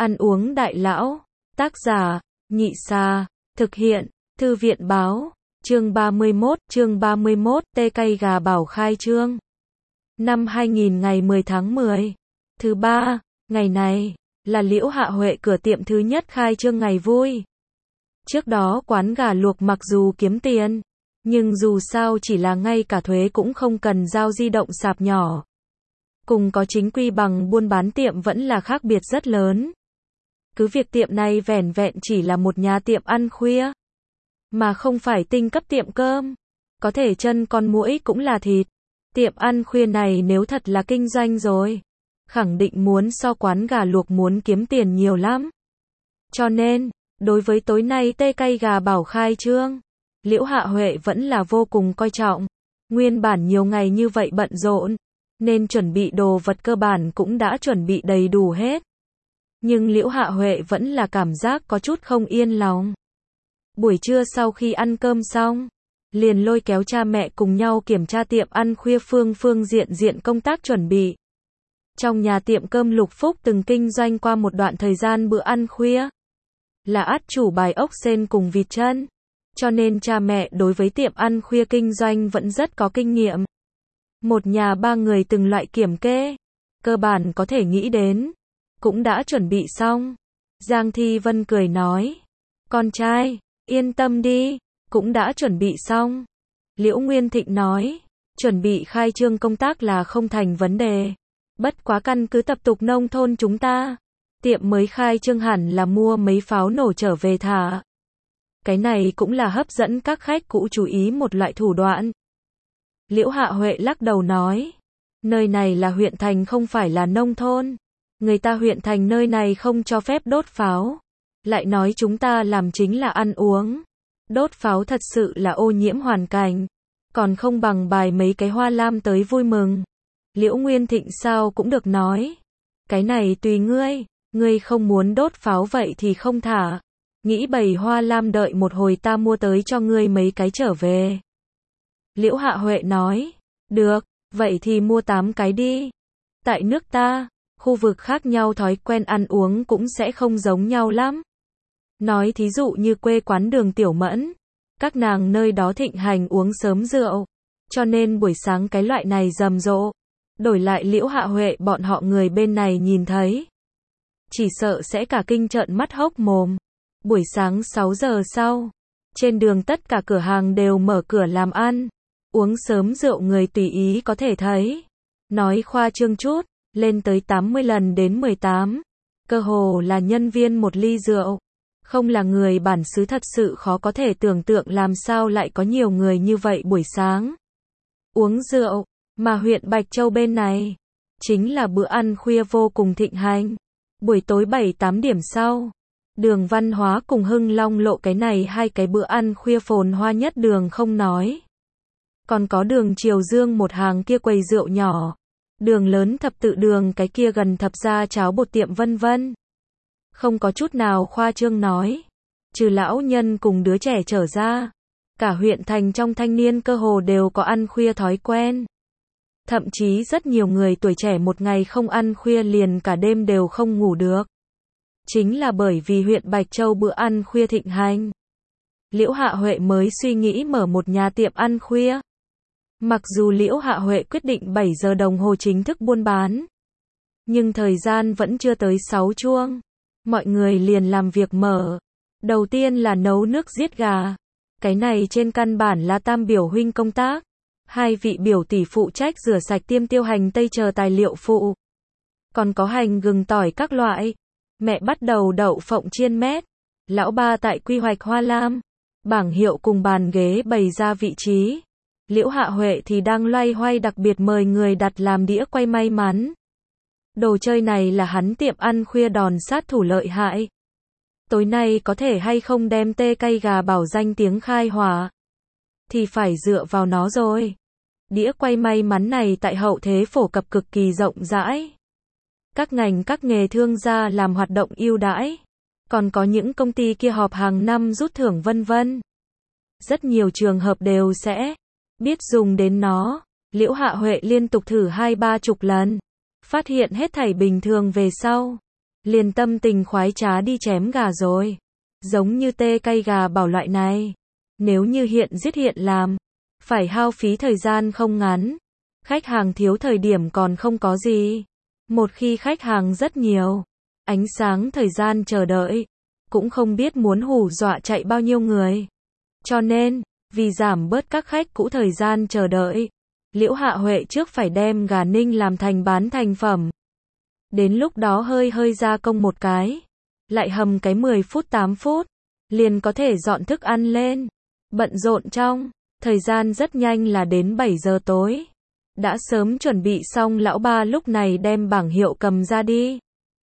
Ăn uống đại lão. Tác giả, Nhị Sa. Thực hiện, Thư viện báo. Chương 31, tê cay gà bảo khai trương. Năm 2000 ngày 10 tháng 10. Thứ ba, ngày này, là Liễu Hạ Huệ cửa tiệm thứ nhất khai trương ngày vui. Trước đó quán gà luộc mặc dù kiếm tiền, nhưng dù sao chỉ là ngay cả thuế cũng không cần giao di động sạp nhỏ. Cùng có chính quy bằng buôn bán tiệm vẫn là khác biệt rất lớn. Cứ việc tiệm này vẻn vẹn chỉ là một nhà tiệm ăn khuya, mà không phải tinh cấp tiệm cơm. Có thể chân con muỗi cũng là thịt. Tiệm ăn khuya này nếu thật là kinh doanh rồi, khẳng định muốn so quán gà luộc muốn kiếm tiền nhiều lắm. Cho nên, đối với tối nay tê cay gà bảo khai trương, Liễu Hạ Huệ vẫn là vô cùng coi trọng. Nguyên bản nhiều ngày như vậy bận rộn, nên chuẩn bị đồ vật cơ bản cũng đã chuẩn bị đầy đủ hết. Nhưng Liễu Hạ Huệ vẫn là cảm giác có chút không yên lòng. Buổi trưa sau khi ăn cơm xong, liền lôi kéo cha mẹ cùng nhau kiểm tra tiệm ăn khuya phương diện công tác chuẩn bị. Trong nhà tiệm cơm Lục Phúc từng kinh doanh qua một đoạn thời gian bữa ăn khuya, là át chủ bài ốc sên cùng vịt chân. Cho nên cha mẹ đối với tiệm ăn khuya kinh doanh vẫn rất có kinh nghiệm. Một nhà ba người từng loại kiểm kê, cơ bản có thể nghĩ đến, cũng đã chuẩn bị xong. Giang Thi Vân cười nói, con trai, yên tâm đi, cũng đã chuẩn bị xong. Liễu Nguyên Thịnh nói, chuẩn bị khai trương công tác là không thành vấn đề. Bất quá căn cứ tập tục nông thôn chúng ta, tiệm mới khai trương hẳn là mua mấy pháo nổ trở về thả. Cái này cũng là hấp dẫn các khách cũ chú ý một loại thủ đoạn. Liễu Hạ Huệ lắc đầu nói, nơi này là huyện thành không phải là nông thôn. Người ta huyện thành nơi này không cho phép đốt pháo. Lại nói chúng ta làm chính là ăn uống. Đốt pháo thật sự là ô nhiễm hoàn cảnh. Còn không bằng bài mấy cái hoa lam tới vui mừng. Liễu Nguyên Thịnh sao cũng được nói. Cái này tùy ngươi. Ngươi không muốn đốt pháo vậy thì không thả. Nghĩ bày hoa lam đợi một hồi ta mua tới cho ngươi mấy cái trở về. Liễu Hạ Huệ nói, được, vậy thì mua 8 cái đi. Tại nước ta, khu vực khác nhau thói quen ăn uống cũng sẽ không giống nhau lắm. Nói thí dụ như quê quán Đường Tiểu Mẫn, các nàng nơi đó thịnh hành uống sớm rượu, cho nên buổi sáng cái loại này rầm rộ. Đổi lại Liễu Hạ Huệ bọn họ người bên này nhìn thấy, chỉ sợ sẽ cả kinh trợn mắt hốc mồm. Buổi sáng 6 giờ sau, trên đường tất cả cửa hàng đều mở cửa làm ăn, uống sớm rượu người tùy ý có thể thấy. Nói khoa trương chút, lên tới 80 lần đến 18. Cơ hồ là nhân viên một ly rượu. Không là người bản xứ thật sự khó có thể tưởng tượng làm sao lại có nhiều người như vậy buổi sáng uống rượu, mà huyện Bạch Châu bên này, chính là bữa ăn khuya vô cùng thịnh hành. Buổi tối 7-8 điểm sau, Đường Văn Hóa cùng Hưng Long Lộ cái này hai cái bữa ăn khuya phồn hoa nhất đường không nói. Còn có đường Triều Dương một hàng kia quầy rượu nhỏ. Đường lớn Thập Tự Đường cái kia gần Thập Gia cháo bột tiệm vân vân. Không có chút nào khoa trương nói. Trừ lão nhân cùng đứa trẻ trở ra, cả huyện thành trong thanh niên cơ hồ đều có ăn khuya thói quen. Thậm chí rất nhiều người tuổi trẻ một ngày không ăn khuya liền cả đêm đều không ngủ được. Chính là bởi vì huyện Bạch Châu bữa ăn khuya thịnh hành. Liễu Hạ Huệ mới suy nghĩ mở một nhà tiệm ăn khuya. Mặc dù Liễu Hạ Huệ quyết định 7 giờ đồng hồ chính thức buôn bán, nhưng thời gian vẫn chưa tới 6 chuông. Mọi người liền làm việc mở. Đầu tiên là nấu nước giết gà. Cái này trên căn bản là Tam biểu huynh công tác. Hai vị biểu tỷ phụ trách rửa sạch tiêm tiêu hành tây chờ tài liệu phụ. Còn có hành gừng tỏi các loại. Mẹ bắt đầu đậu phộng chiên mét. Lão ba tại quy hoạch hoa lam. Bảng hiệu cùng bàn ghế bày ra vị trí. Liễu Hạ Huệ thì đang loay hoay đặc biệt mời người đặt làm đĩa quay may mắn. Đồ chơi này là hắn tiệm ăn khuya đòn sát thủ lợi hại. Tối nay có thể hay không đem tê cay gà bảo danh tiếng khai hỏa, thì phải dựa vào nó rồi. Đĩa quay may mắn này tại hậu thế phổ cập cực kỳ rộng rãi. Các ngành các nghề thương gia làm hoạt động ưu đãi. Còn có những công ty kia họp hàng năm rút thưởng vân vân. Rất nhiều trường hợp đều sẽ biết dùng đến nó. Liễu Hạ Huệ liên tục thử 20-30 lần. Phát hiện hết thảy bình thường về sau. liền tâm tình khoái trá đi chém gà rồi. Giống như tê cay gà bảo loại này, nếu như hiện giết hiện làm, phải hao phí thời gian không ngắn. Khách hàng thiếu thời điểm còn không có gì. Một khi khách hàng rất nhiều, ánh sáng thời gian chờ đợi, cũng không biết muốn hù dọa chạy bao nhiêu người. Cho nên, vì giảm bớt các khách cũ thời gian chờ đợi, Liễu Hạ Huệ trước phải đem gà ninh làm thành bán thành phẩm. Đến lúc đó hơi hơi gia công một cái, lại hầm cái 10 phút 8 phút, liền có thể dọn thức ăn lên. Bận rộn trong, thời gian rất nhanh là đến 7 giờ tối. Đã sớm chuẩn bị xong lão ba lúc này đem bảng hiệu cầm ra đi.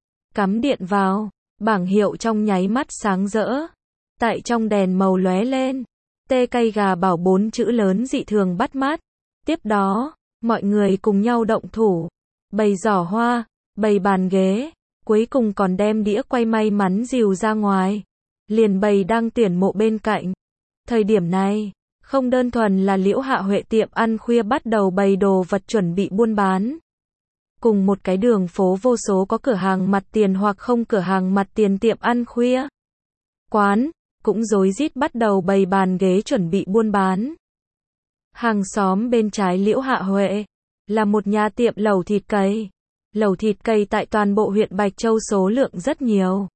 Cắm điện vào, bảng hiệu trong nháy mắt sáng rỡ. Tại trong đèn màu lóe lên, tê cay gà bảo 4 chữ lớn dị thường bắt mắt. Tiếp đó, mọi người cùng nhau động thủ, bày giỏ hoa, bày bàn ghế, cuối cùng còn đem đĩa quay may mắn dìu ra ngoài, liền bày đăng tuyển mộ bên cạnh. Thời điểm này, không đơn thuần là Liễu Hạ Huệ tiệm ăn khuya bắt đầu bày đồ vật chuẩn bị buôn bán. Cùng một cái đường phố vô số có cửa hàng mặt tiền hoặc không cửa hàng mặt tiền tiệm ăn khuya, quán, cũng rối rít bắt đầu bày bàn ghế chuẩn bị buôn bán. Hàng xóm bên trái Liễu Hạ Huệ là một nhà tiệm lẩu thịt cầy. Lẩu thịt cầy tại toàn bộ huyện Bạch Châu số lượng rất nhiều.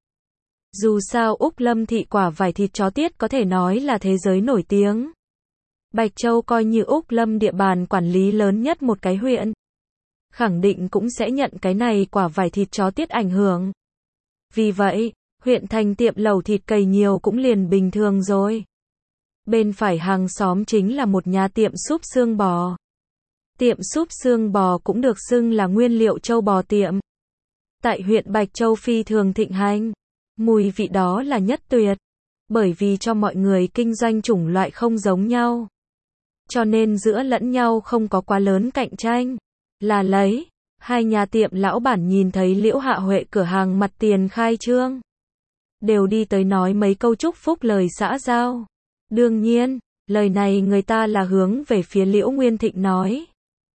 Dù sao Úc Lâm thị quả vải thịt chó tiết có thể nói là thế giới nổi tiếng. Bạch Châu coi như Úc Lâm địa bàn quản lý lớn nhất một cái huyện. Khẳng định cũng sẽ nhận cái này quả vải thịt chó tiết ảnh hưởng. Vì vậy, huyện thành tiệm lẩu thịt cầy nhiều cũng liền bình thường rồi. Bên phải hàng xóm chính là một nhà tiệm súp xương bò. Tiệm súp xương bò cũng được xưng là nguyên liệu châu bò tiệm. Tại huyện Bạch Châu phi thường thịnh hành. Mùi vị đó là nhất tuyệt. Bởi vì cho mọi người kinh doanh chủng loại không giống nhau. Cho nên giữa lẫn nhau không có quá lớn cạnh tranh. Là lấy, hai nhà tiệm lão bản nhìn thấy Liễu Hạ Huệ cửa hàng mặt tiền khai trương, đều đi tới nói mấy câu chúc phúc lời xã giao. Đương nhiên, lời này người ta là hướng về phía Liễu Nguyên Thịnh nói.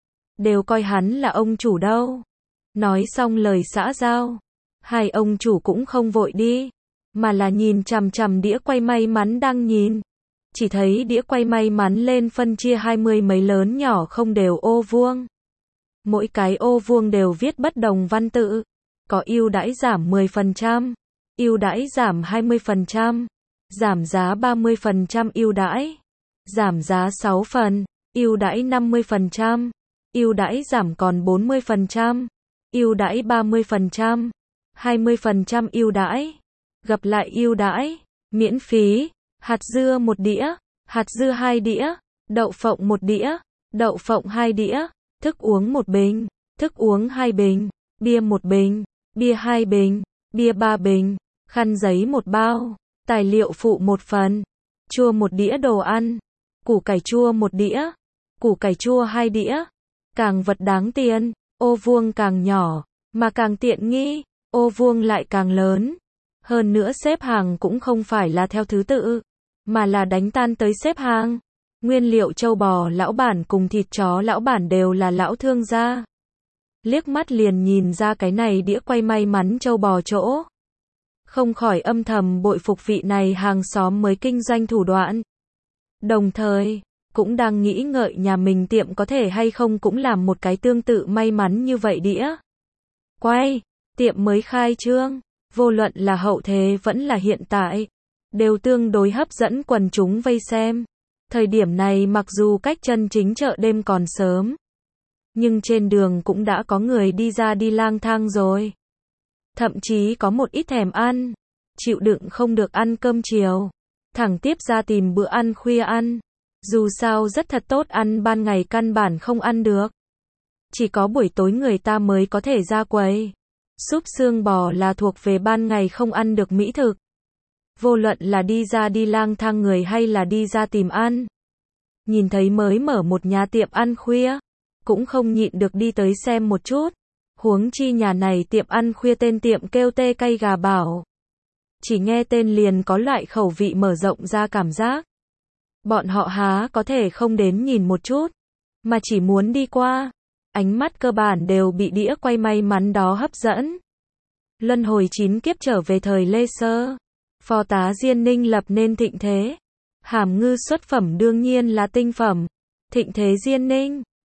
Đều coi hắn là ông chủ đâu. Nói xong lời xã giao, hai ông chủ cũng không vội đi, mà là nhìn chằm chằm đĩa quay may mắn đang nhìn. Chỉ thấy đĩa quay may mắn lên phân chia 20 mấy lớn nhỏ không đều ô vuông. Mỗi cái ô vuông đều viết bất đồng văn tự. Có ưu đãi giảm 10%, ưu đãi giảm 20%, giảm giá 30% ưu đãi, giảm giá 6 phần, ưu đãi 50%, ưu đãi giảm còn 40%, ưu đãi 30%, 20% ưu đãi, gặp lại ưu đãi, miễn phí, hạt dưa 1 đĩa, hạt dưa 2 đĩa, đậu phộng 1 đĩa, đậu phộng 2 đĩa, thức uống 1 bình, thức uống 2 bình, bia 1 bình, bia 2 bình, bia 3 bình, khăn giấy 1 bao, tài liệu phụ 1 phần, chua 1 đĩa đồ ăn, củ cải chua 1 đĩa, củ cải chua 2 đĩa. Càng vật đáng tiền, ô vuông càng nhỏ, mà càng tiện nghi, ô vuông lại càng lớn. Hơn nữa xếp hàng cũng không phải là theo thứ tự, mà là đánh tan tới xếp hàng. Nguyên liệu châu bò lão bản cùng thịt chó lão bản đều là lão thương gia. Liếc mắt liền nhìn ra cái này đĩa quay may mắn châu bò chỗ. Không khỏi âm thầm bội phục vị này hàng xóm mới kinh doanh thủ đoạn. Đồng thời, cũng đang nghĩ ngợi nhà mình tiệm có thể hay không cũng làm một cái tương tự may mắn như vậy đĩa. Quay, tiệm mới khai trương, vô luận là hậu thế vẫn là hiện tại, đều tương đối hấp dẫn quần chúng vây xem. Thời điểm này mặc dù cách chân chính chợ đêm còn sớm, nhưng trên đường cũng đã có người đi ra đi lang thang rồi. Thậm chí có một ít thèm ăn, chịu đựng không được ăn cơm chiều, thẳng tiếp ra tìm bữa ăn khuya ăn. Dù sao rất thật tốt ăn ban ngày căn bản không ăn được. Chỉ có buổi tối người ta mới có thể ra quầy. Súp xương bò là thuộc về ban ngày không ăn được mỹ thực. Vô luận là đi ra đi lang thang người hay là đi ra tìm ăn. Nhìn thấy mới mở một nhà tiệm ăn khuya, cũng không nhịn được đi tới xem một chút. Huống chi nhà này tiệm ăn khuya tên tiệm kêu tê cay gà bảo. Chỉ nghe tên liền có loại khẩu vị mở rộng ra cảm giác. Bọn họ há có thể không đến nhìn một chút, mà chỉ muốn đi qua. Ánh mắt cơ bản đều bị đĩa quay may mắn đó hấp dẫn. Luân hồi 9 kiếp trở về thời Lê Sơ. Phò tá Diên Ninh lập nên thịnh thế. Hàm ngư xuất phẩm đương nhiên là tinh phẩm. Thịnh thế Diên Ninh.